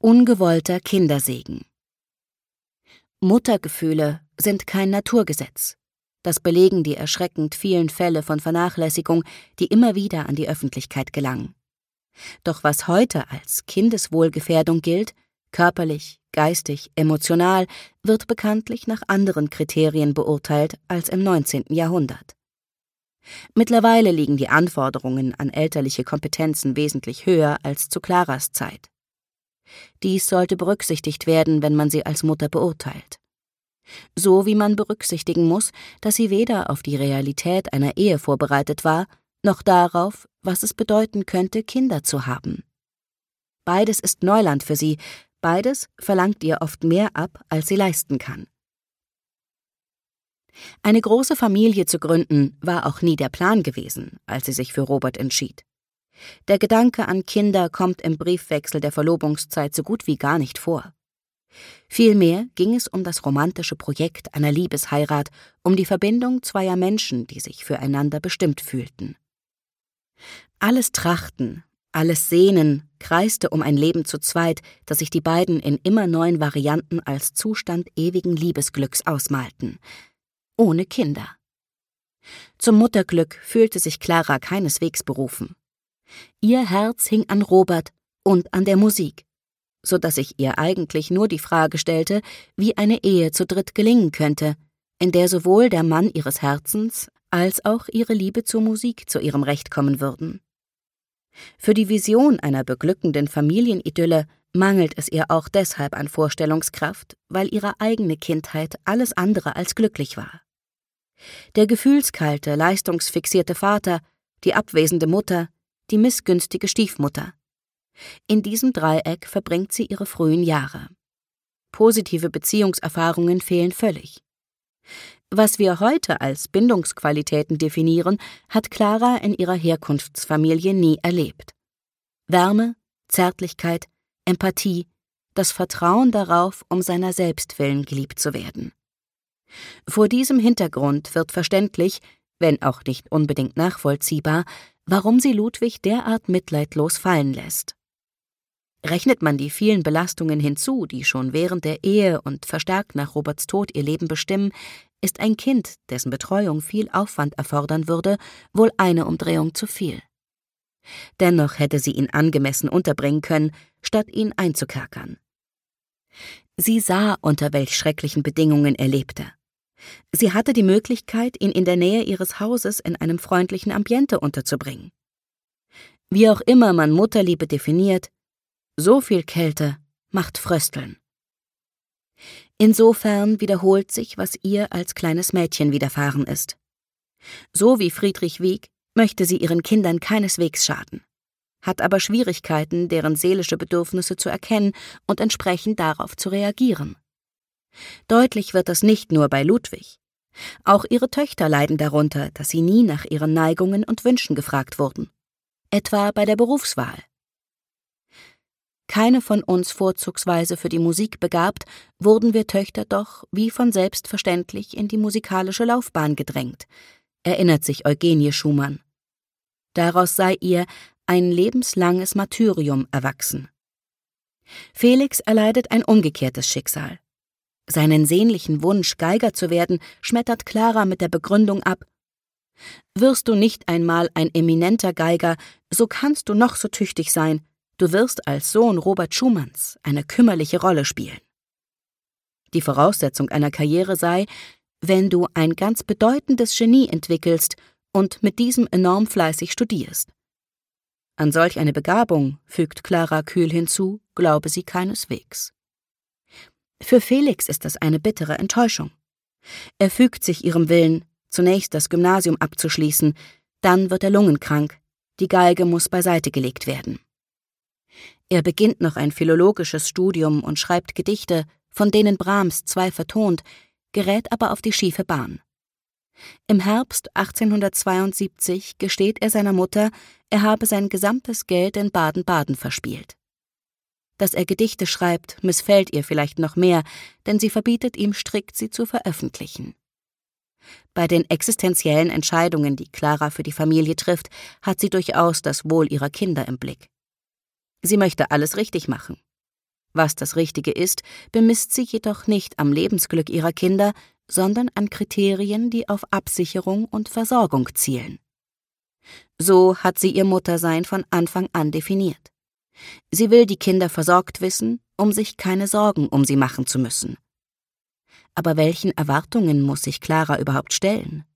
Ungewollter Kindersegen. Muttergefühle sind kein Naturgesetz. Das belegen die erschreckend vielen Fälle von Vernachlässigung, die immer wieder an die Öffentlichkeit gelangen. Doch was heute als Kindeswohlgefährdung gilt, körperlich, geistig, emotional, wird bekanntlich nach anderen Kriterien beurteilt als im 19. Jahrhundert. Mittlerweile liegen die Anforderungen an elterliche Kompetenzen wesentlich höher als zu Claras Zeit. Dies sollte berücksichtigt werden, wenn man sie als Mutter beurteilt. So wie man berücksichtigen muss, dass sie weder auf die Realität einer Ehe vorbereitet war, noch darauf, was es bedeuten könnte, Kinder zu haben. Beides ist Neuland für sie, beides verlangt ihr oft mehr ab, als sie leisten kann. Eine große Familie zu gründen, war auch nie der Plan gewesen, als sie sich für Robert entschied. Der Gedanke an Kinder kommt im Briefwechsel der Verlobungszeit so gut wie gar nicht vor. Vielmehr ging es um das romantische Projekt einer Liebesheirat, um die Verbindung zweier Menschen, die sich füreinander bestimmt fühlten. Alles Trachten, alles Sehnen kreiste um ein Leben zu zweit, das sich die beiden in immer neuen Varianten als Zustand ewigen Liebesglücks ausmalten. Ohne Kinder. Zum Mutterglück fühlte sich Clara keineswegs berufen. Ihr Herz hing an Robert und an der Musik, so dass sich ihr eigentlich nur die Frage stellte, wie eine Ehe zu dritt gelingen könnte, in der sowohl der Mann ihres Herzens als auch ihre Liebe zur Musik zu ihrem Recht kommen würden. Für die Vision einer beglückenden Familienidylle mangelt es ihr auch deshalb an Vorstellungskraft, weil ihre eigene Kindheit alles andere als glücklich war. Der gefühlskalte, leistungsfixierte Vater, die abwesende Mutter, die missgünstige Stiefmutter. In diesem Dreieck verbringt sie ihre frühen Jahre. Positive Beziehungserfahrungen fehlen völlig. Was wir heute als Bindungsqualitäten definieren, hat Clara in ihrer Herkunftsfamilie nie erlebt. Wärme, Zärtlichkeit, Empathie, das Vertrauen darauf, um seiner selbst willen geliebt zu werden. Vor diesem Hintergrund wird verständlich, wenn auch nicht unbedingt nachvollziehbar, warum sie Ludwig derart mitleidlos fallen lässt. Rechnet man die vielen Belastungen hinzu, die schon während der Ehe und verstärkt nach Roberts Tod ihr Leben bestimmen, ist ein Kind, dessen Betreuung viel Aufwand erfordern würde, wohl eine Umdrehung zu viel. Dennoch hätte sie ihn angemessen unterbringen können, statt ihn einzukerkern. Sie sah, unter welch schrecklichen Bedingungen er lebte. Sie hatte die Möglichkeit, ihn in der Nähe ihres Hauses in einem freundlichen Ambiente unterzubringen. Wie auch immer man Mutterliebe definiert, so viel Kälte macht Frösteln. Insofern wiederholt sich, was ihr als kleines Mädchen widerfahren ist. So wie Friedrich Wieck möchte sie ihren Kindern keineswegs schaden, hat aber Schwierigkeiten, deren seelische Bedürfnisse zu erkennen und entsprechend darauf zu reagieren. Deutlich wird das nicht nur bei Ludwig. Auch ihre Töchter leiden darunter, dass sie nie nach ihren Neigungen und Wünschen gefragt wurden. Etwa bei der Berufswahl. Keine von uns vorzugsweise für die Musik begabt, wurden wir Töchter doch wie von selbstverständlich in die musikalische Laufbahn gedrängt, erinnert sich Eugenie Schumann. Daraus sei ihr ein lebenslanges Martyrium erwachsen. Felix erleidet ein umgekehrtes Schicksal. Seinen sehnlichen Wunsch, Geiger zu werden, schmettert Clara mit der Begründung ab: »Wirst du nicht einmal ein eminenter Geiger, so kannst du noch so tüchtig sein, du wirst als Sohn Robert Schumanns eine kümmerliche Rolle spielen.« Die Voraussetzung einer Karriere sei, wenn du ein ganz bedeutendes Genie entwickelst und mit diesem enorm fleißig studierst. An solch eine Begabung, fügt Clara kühl hinzu, glaube sie keineswegs. Für Felix ist das eine bittere Enttäuschung. Er fügt sich ihrem Willen, zunächst das Gymnasium abzuschließen, dann wird er lungenkrank, die Geige muss beiseite gelegt werden. Er beginnt noch ein philologisches Studium und schreibt Gedichte, von denen Brahms 2 vertont, gerät aber auf die schiefe Bahn. Im Herbst 1872 gesteht er seiner Mutter, er habe sein gesamtes Geld in Baden-Baden verspielt. Dass er Gedichte schreibt, missfällt ihr vielleicht noch mehr, denn sie verbietet ihm strikt, sie zu veröffentlichen. Bei den existenziellen Entscheidungen, die Clara für die Familie trifft, hat sie durchaus das Wohl ihrer Kinder im Blick. Sie möchte alles richtig machen. Was das Richtige ist, bemisst sie jedoch nicht am Lebensglück ihrer Kinder, sondern an Kriterien, die auf Absicherung und Versorgung zielen. So hat sie ihr Muttersein von Anfang an definiert. Sie will die Kinder versorgt wissen, um sich keine Sorgen um sie machen zu müssen. Aber welchen Erwartungen muss sich Clara überhaupt stellen?